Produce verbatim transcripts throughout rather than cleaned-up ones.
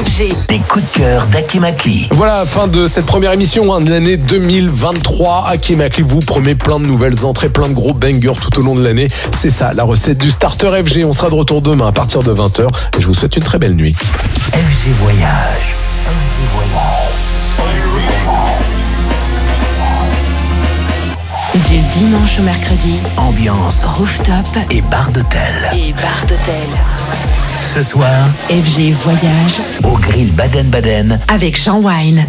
F G. Les coups de cœur d'Hakim Akli. Voilà, fin de cette première émission hein, de l'année deux mille vingt-trois. Hakim Akli vous promet plein de nouvelles entrées, plein de gros bangers tout au long de l'année. C'est ça, la recette du Starter F G. On sera de retour demain à partir de vingt heures. Et je vous souhaite une très belle nuit. F G Voyage. Du dimanche au mercredi, Ambiance rooftop et bar d'hôtel. et bar d'hôtel. Ce soir, F G Voyage au grill Baden-Baden. avec Jean Wine.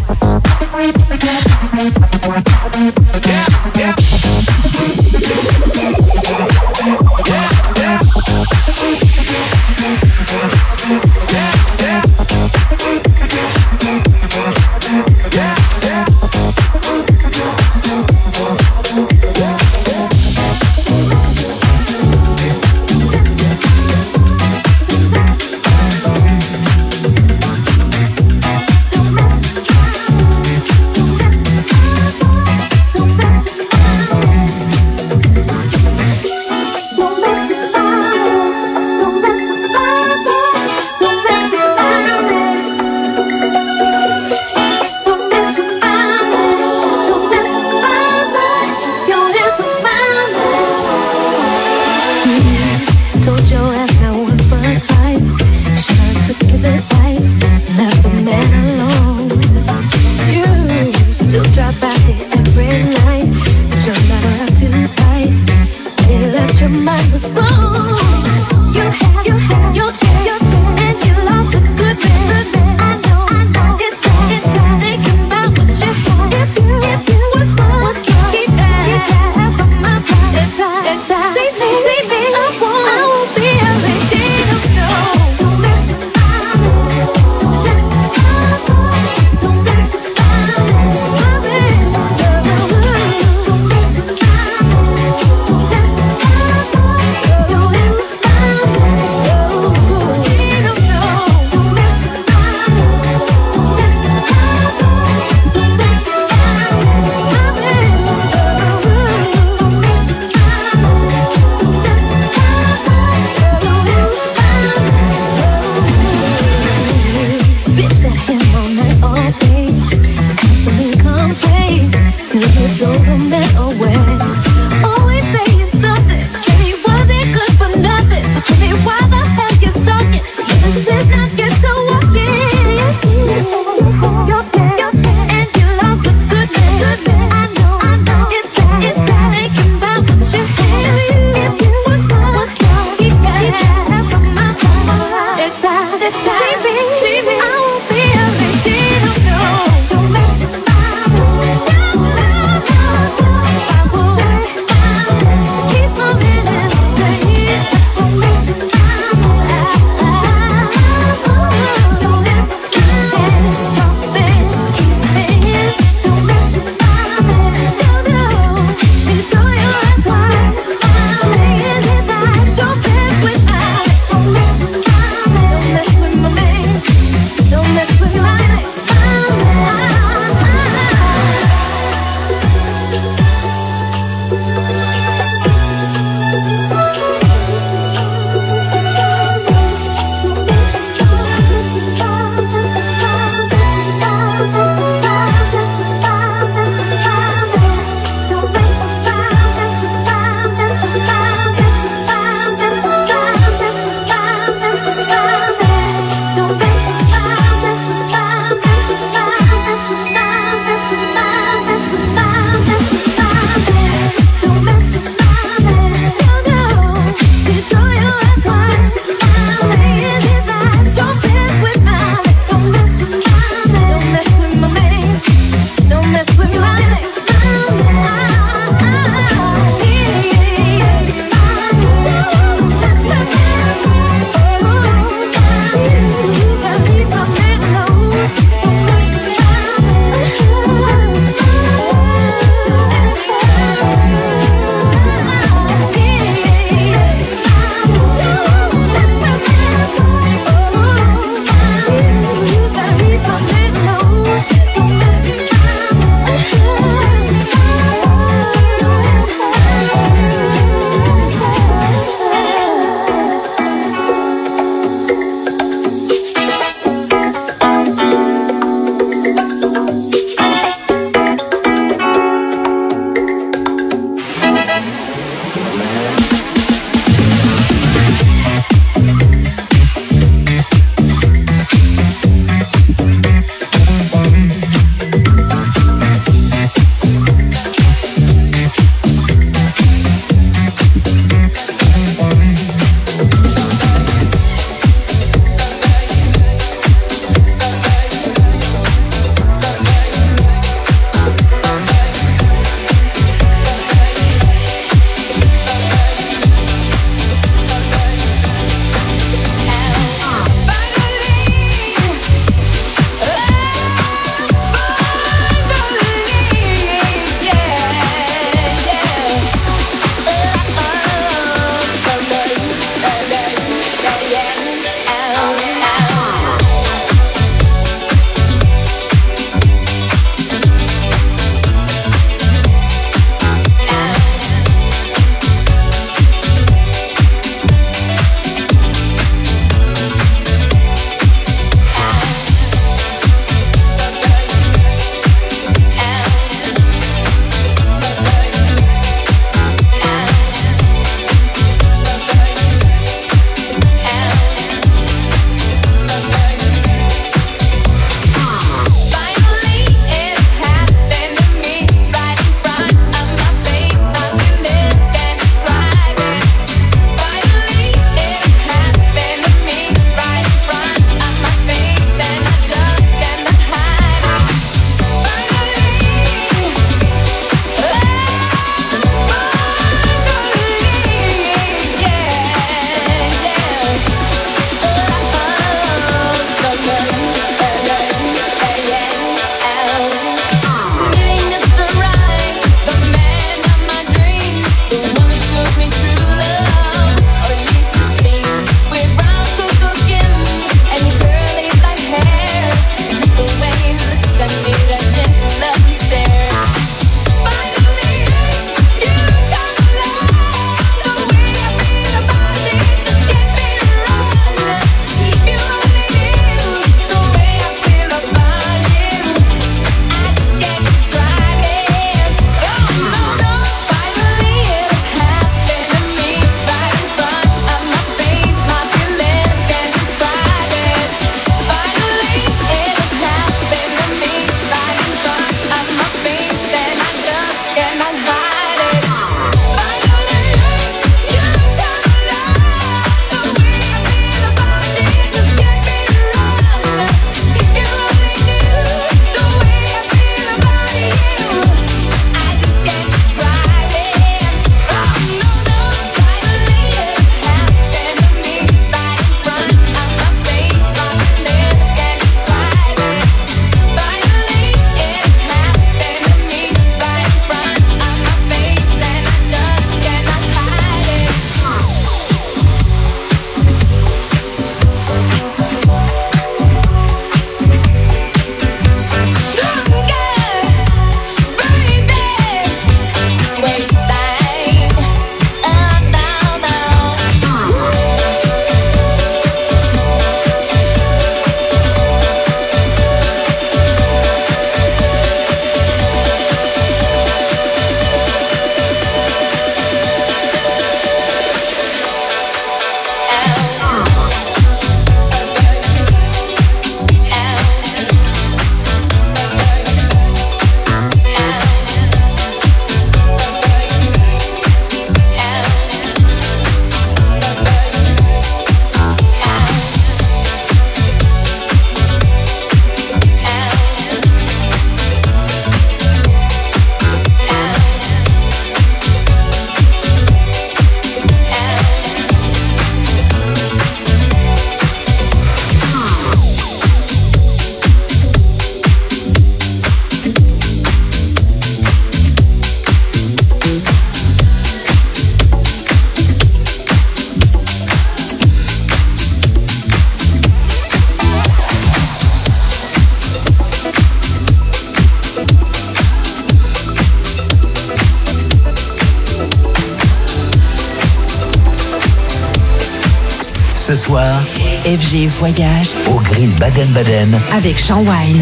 soir, F G Voyage au grill Baden-Baden avec Champ Wine.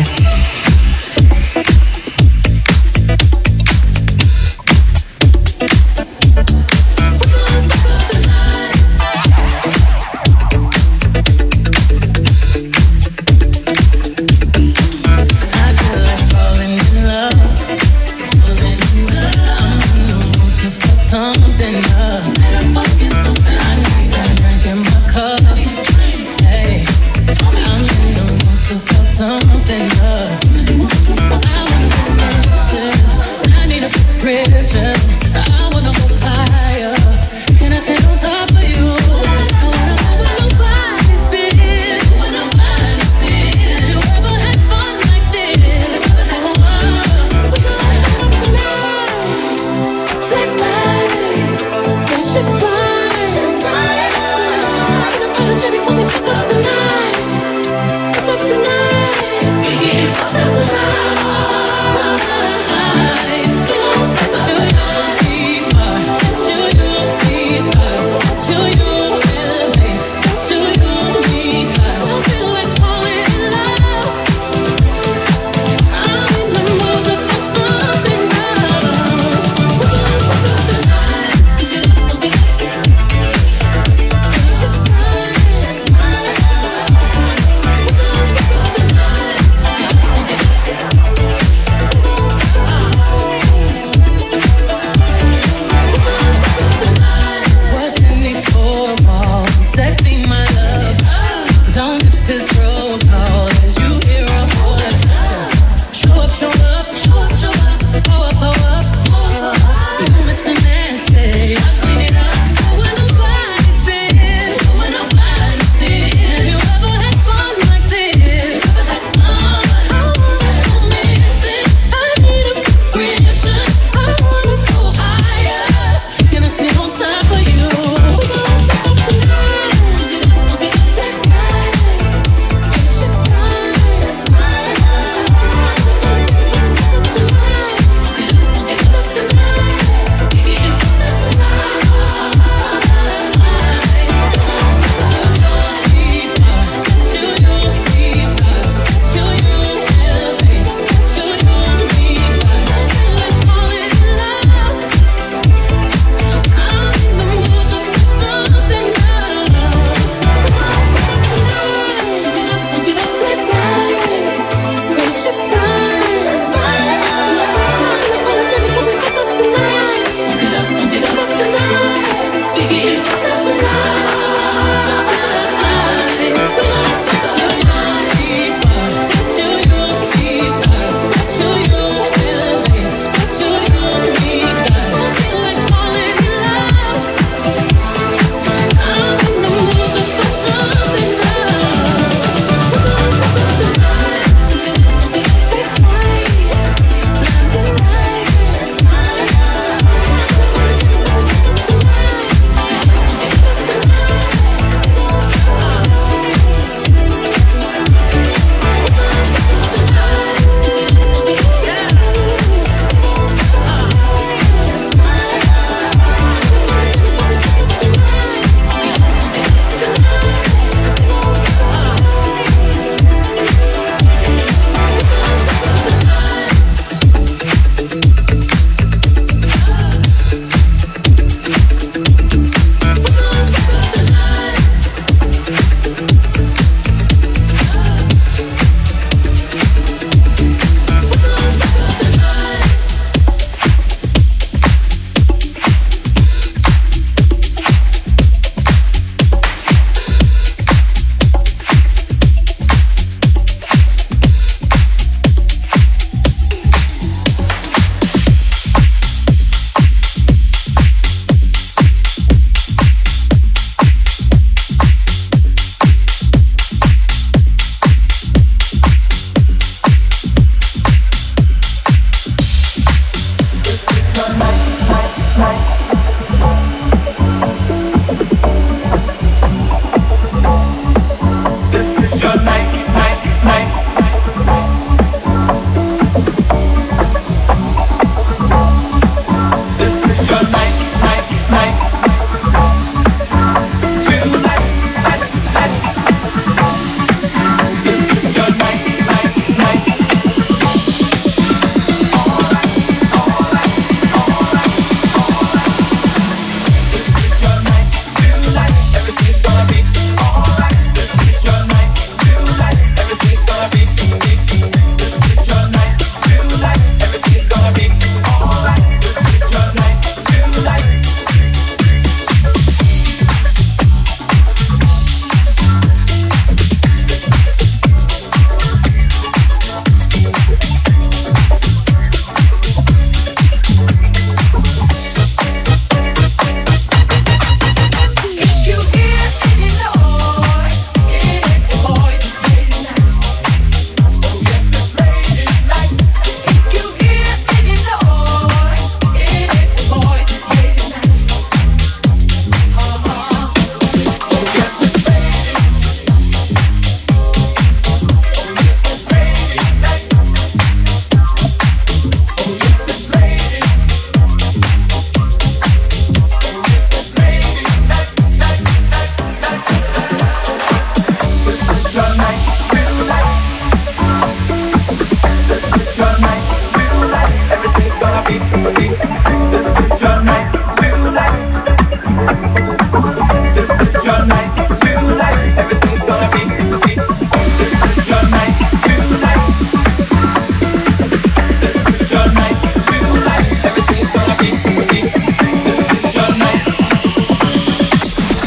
Fuck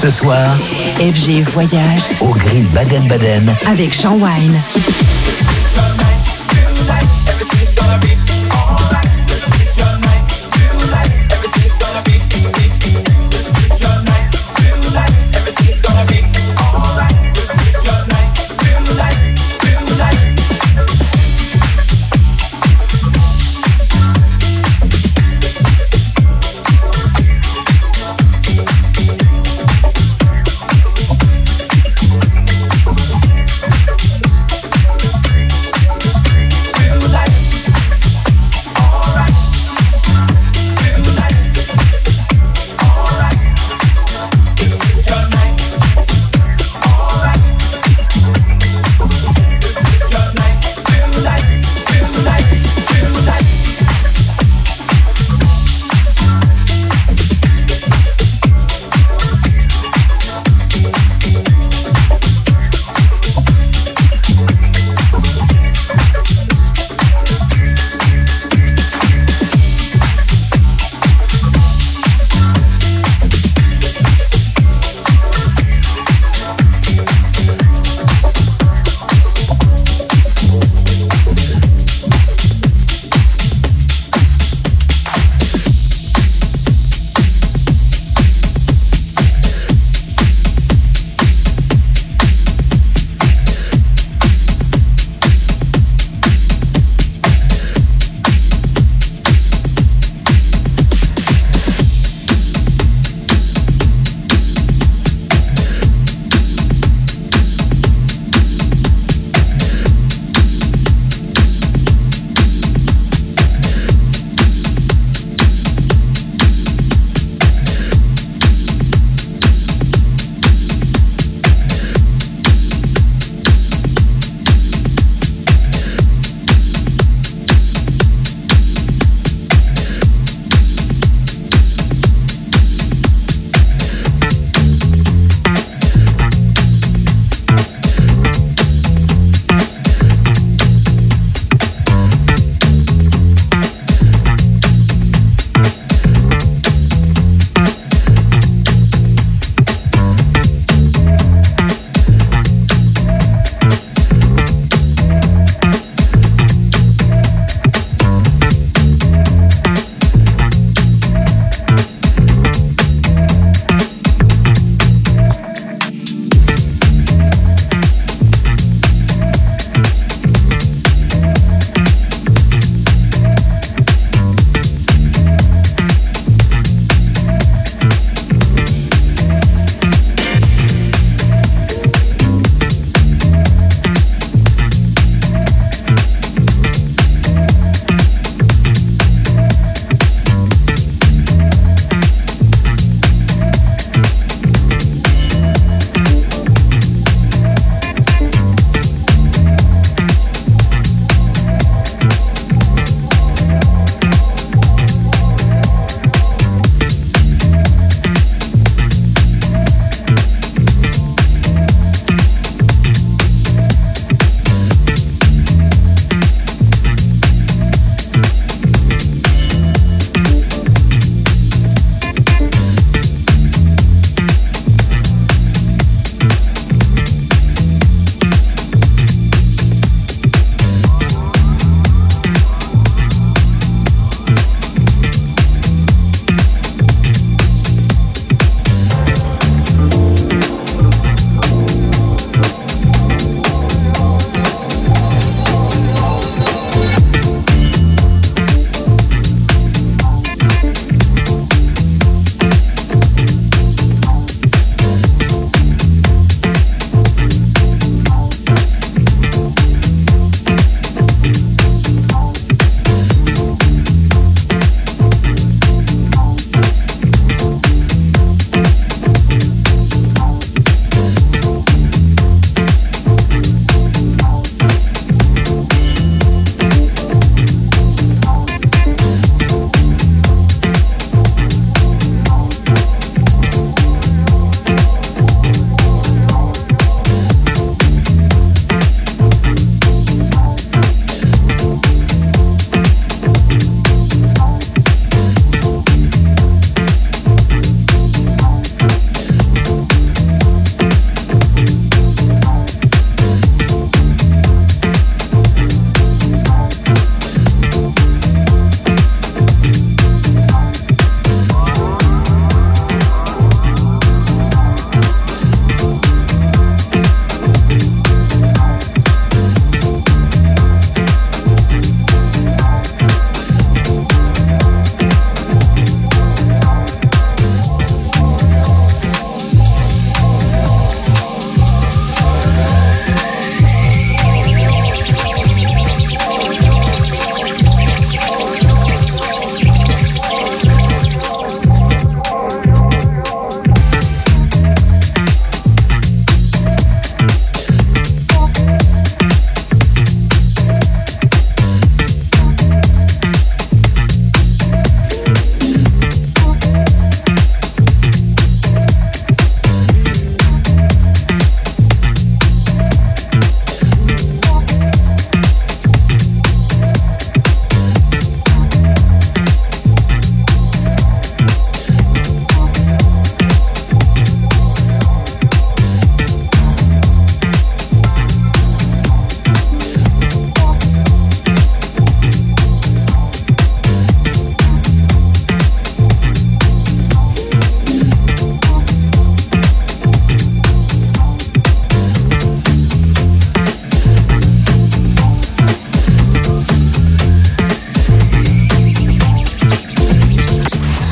Ce soir, F G Voyage au grill Baden-Baden. avec Jean Wine.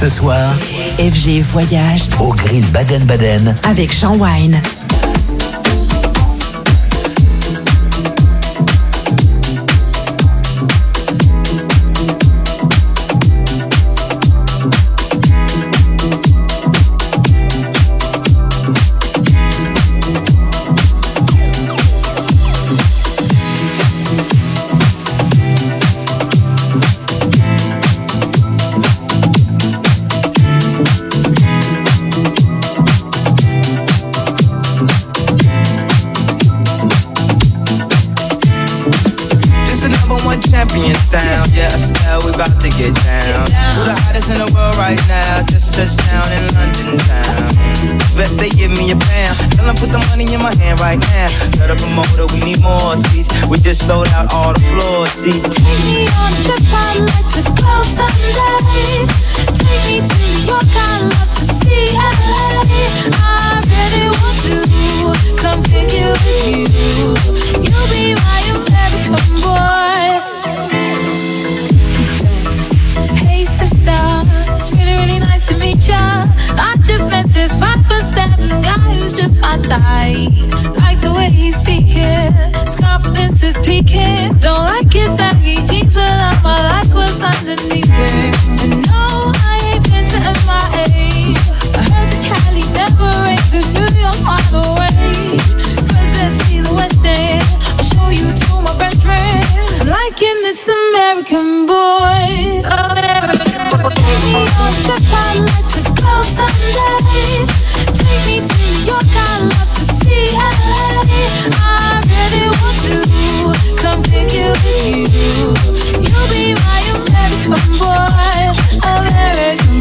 Ce soir, F G Voyage au Grill Baden-Baden avec Jean Wine. Sound, yeah, Estelle, we about to get down. Who the hottest in the world right now? Just touched down in London town. Bet they give me a pound. Tell them put the money in my hand right now. Set up a motor, we need more seats. We just sold out all the floor seats. Take me on a trip, I'd like to go someday. Take me to New York, I'd love to see L A. I really want to come pick you with you. You'll be my American boy. It's really, really nice to meet ya. I just met this five foot seven guy who's just my type. Like the way he's speaking, his confidence is peaking. Don't like his baggy jeans, but I'ma like what's underneath it. And no, I ain't been to M I A. I heard that Cali never rains and New York's miles away. So let's see the West End. I'll show you to my best friend. I'm liking this American boy. Take me on a trip, I'd like to go someday. Take me to New York, I'd love to see L A. I really want to come pick you with you. You'll be my American boy, American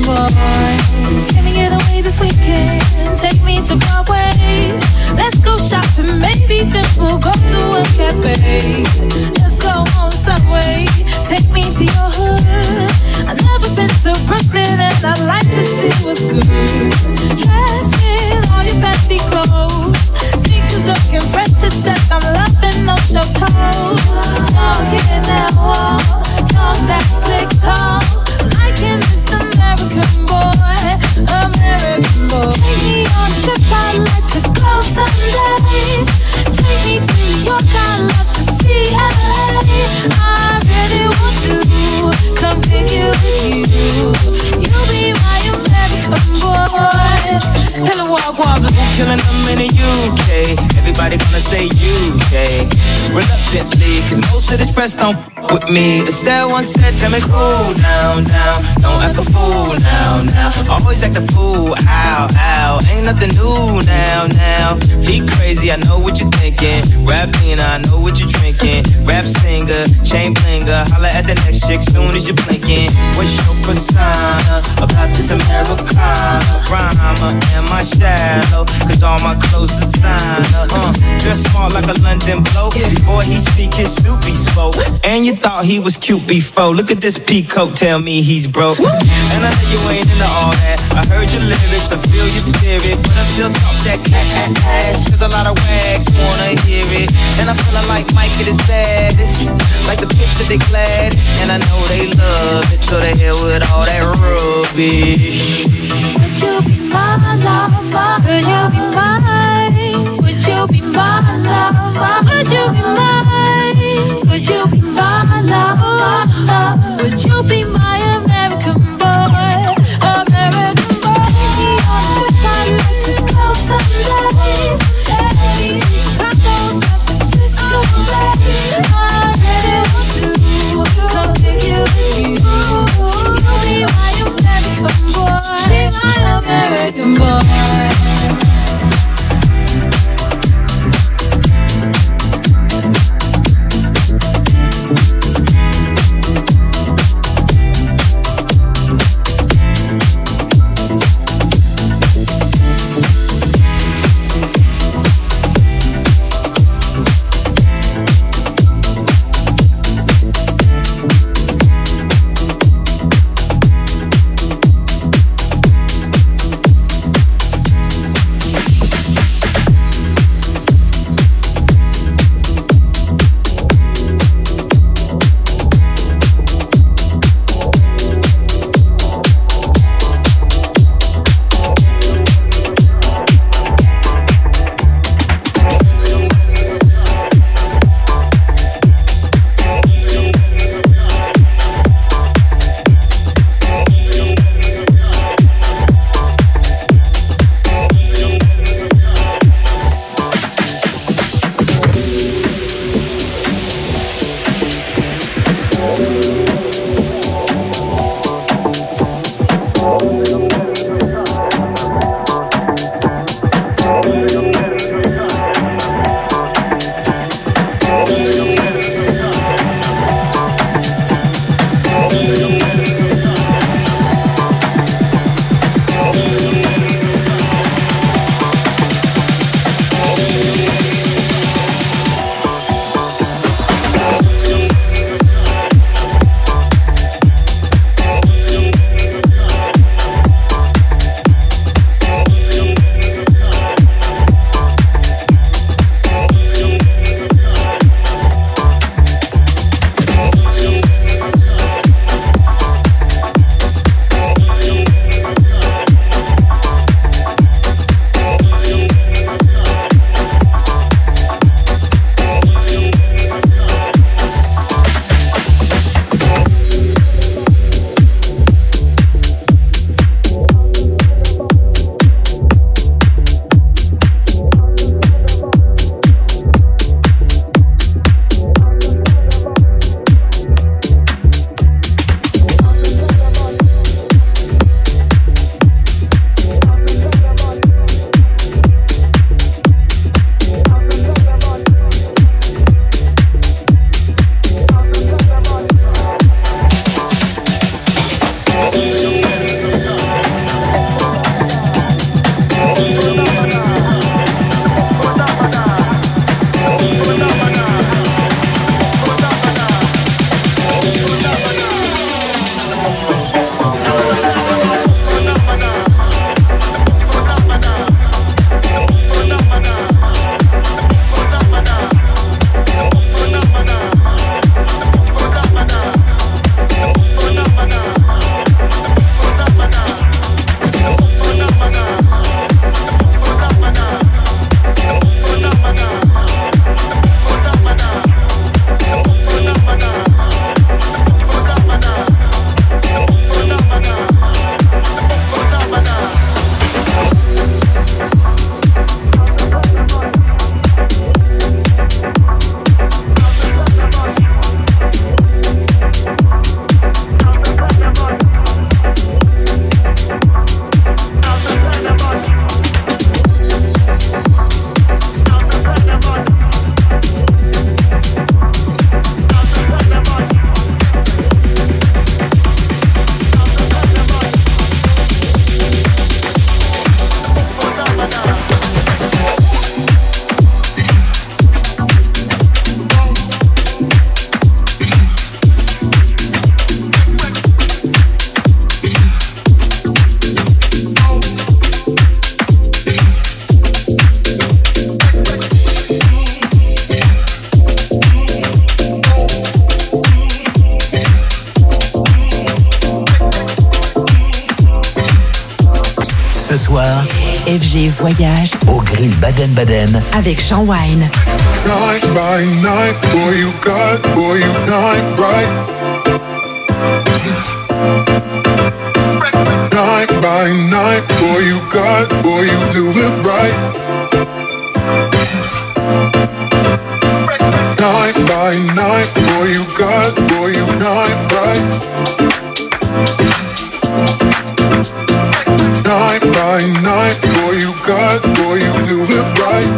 boy. Can we get away this weekend? Take me to Broadway. Let's go shopping, maybe then we'll go to a cafe. Let's go on the subway. Take me to your hood. I've never been to Brooklyn and I'd like to see what's good. Dress in all your fancy clothes. Sneakers looking fresh to death. I'm loving those show toes. Walking that wall. Talk that slick talk. Liking this American boy. American boy. Take me on a trip, I'd like to go someday. Take me to New York, I'd love to see L A. I really want to come pick you with you. You'll be my American boy. Tell them what I want, killing them in the U K. Everybody gonna say U K. Reluctantly, cause most of this press don't f*** with me. Estelle once said, tell me cool down, down. Don't act a fool now, now. Always act a fool, ow, ow. Ain't nothing new now, now. He crazy, I know what you're thinking. Rap Nina, I know what you're drinking. Rap singer, chain blinger. Holla at the next chick soon as you're blinking. What's your persona about this Americana? Rhymer, am I shallow? Cause all my clothes designer. Uh, dress smart like a London bloke. Before he speak, his Snoopy spoke. And you thought he was cute before. Look at this peacoat, tell me he's broke. And I know you ain't into all that. I heard your lyrics, I feel your spirit, but I still talk that cash. Cause a lot of wags wanna hear it. And I'm feeling like Mike at his baddest. Like the pips at they gladdest. And I know they love it, so they hell with all that rubbish. Would you be my lover? Would you be mine? Would you be my lover? Would you be mine? Would you be my lover? Would you be my American boy? American boy. Take me on a trip, I'd like to go someday. Take me to Chicago, San Francisco, Bay. I really want to come pick you with you. You'll be my American boy, be my American boy. soir, F G Voyage au grill Baden-Baden avec Jean Wine. Night by night, boy you got, boy you night right. Night by night, boy you got, boy you do it right. Night by night, boy you got, boy you night right. Night by night, boy you got, boy you do it right.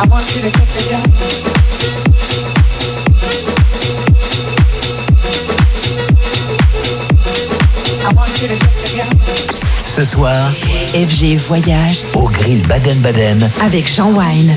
Ce soir, F G Voyage au Grill Baden-Baden avec Jean Wine.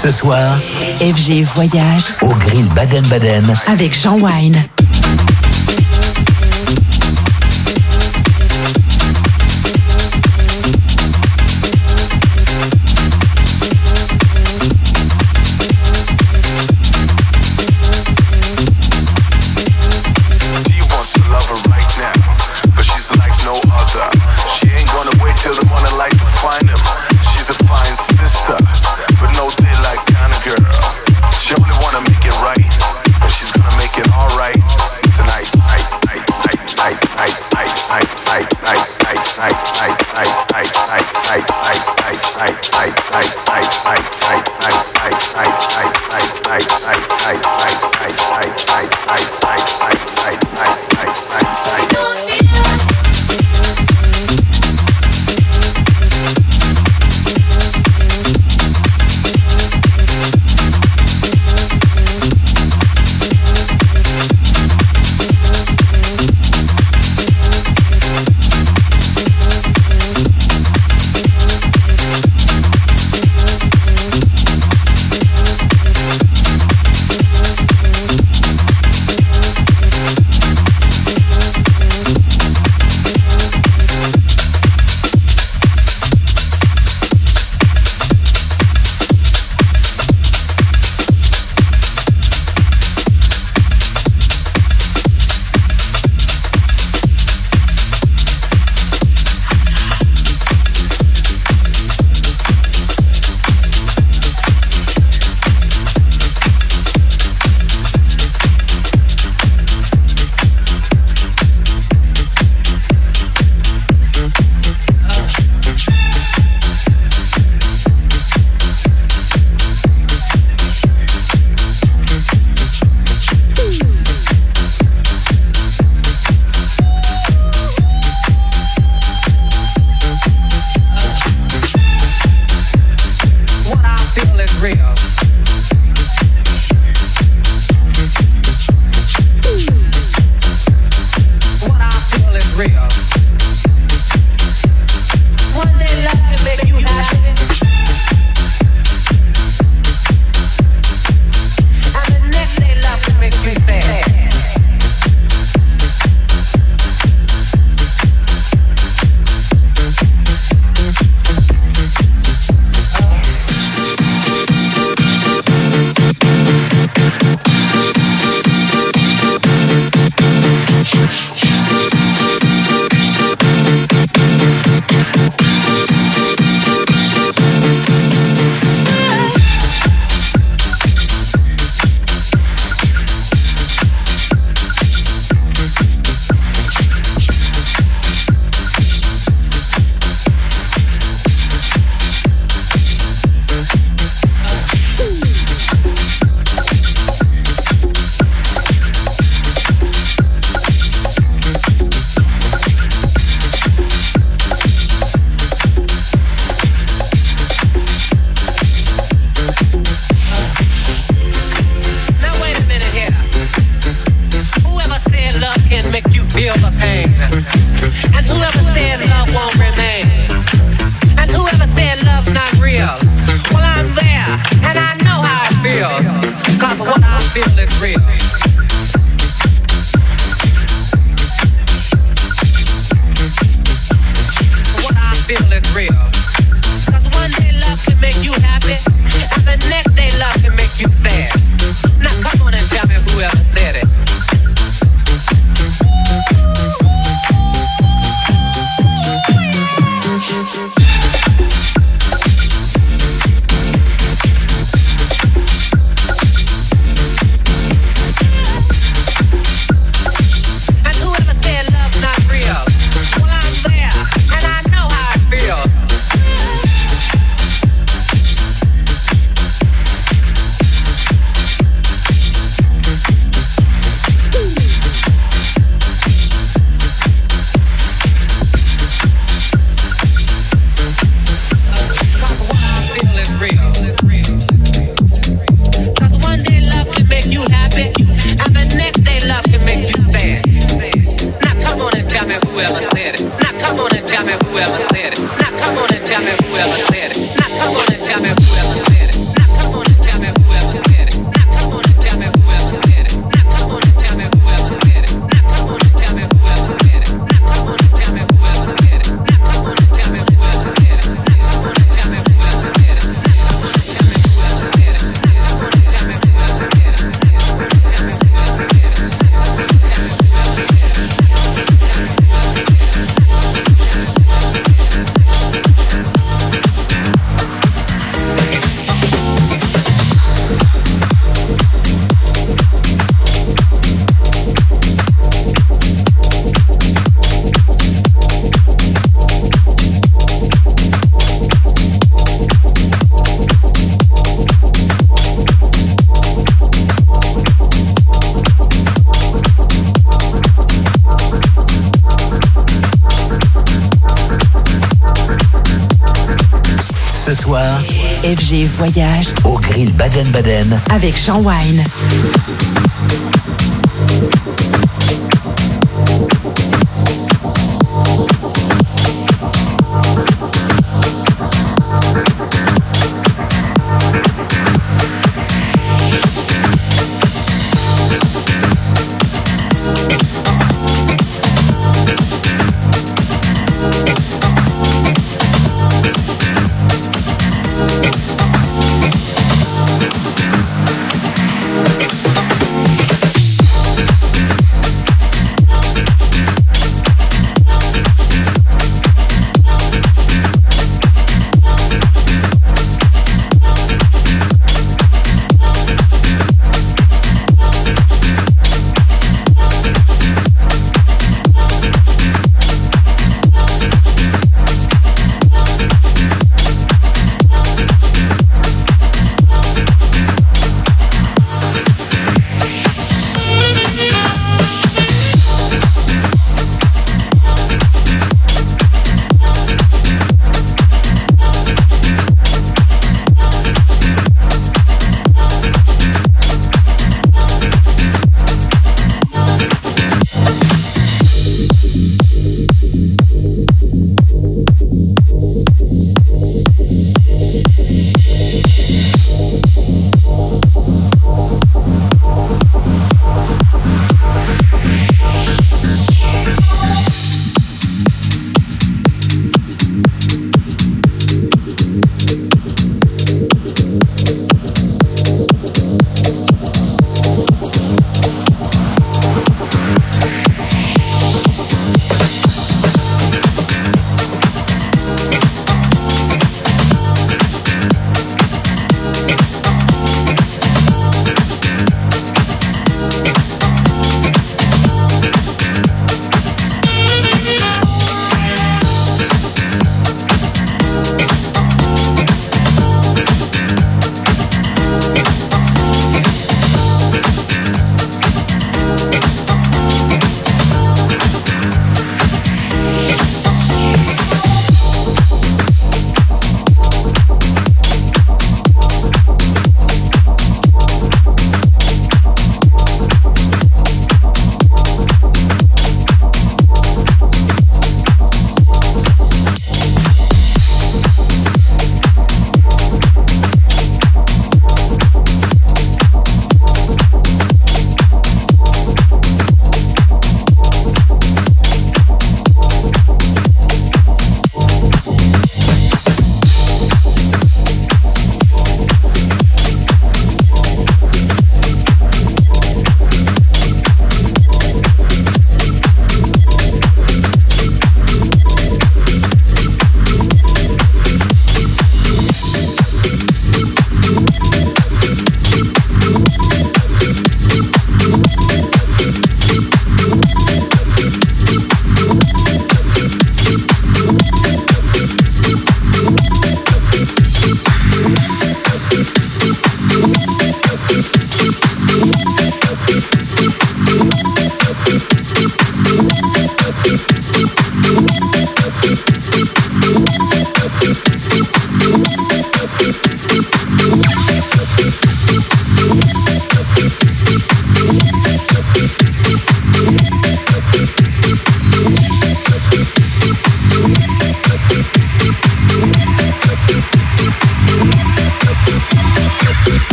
Ce soir, F G Voyage au grill Baden-Baden avec Jean Wine. ce soir F G Voyage au Grill Baden-Baden avec Jean Wine.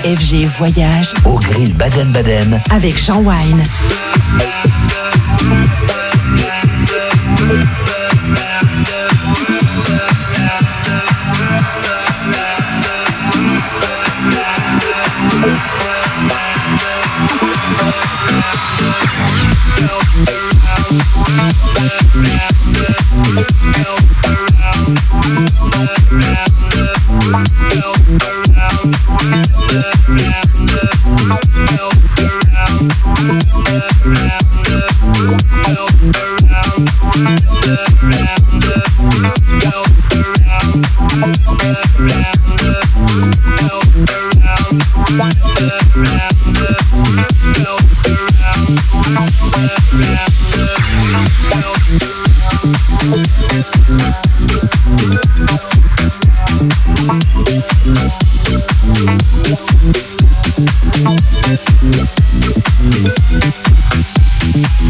F G Voyage au grill Baden-Baden avec Jean Wine. We'll be right back.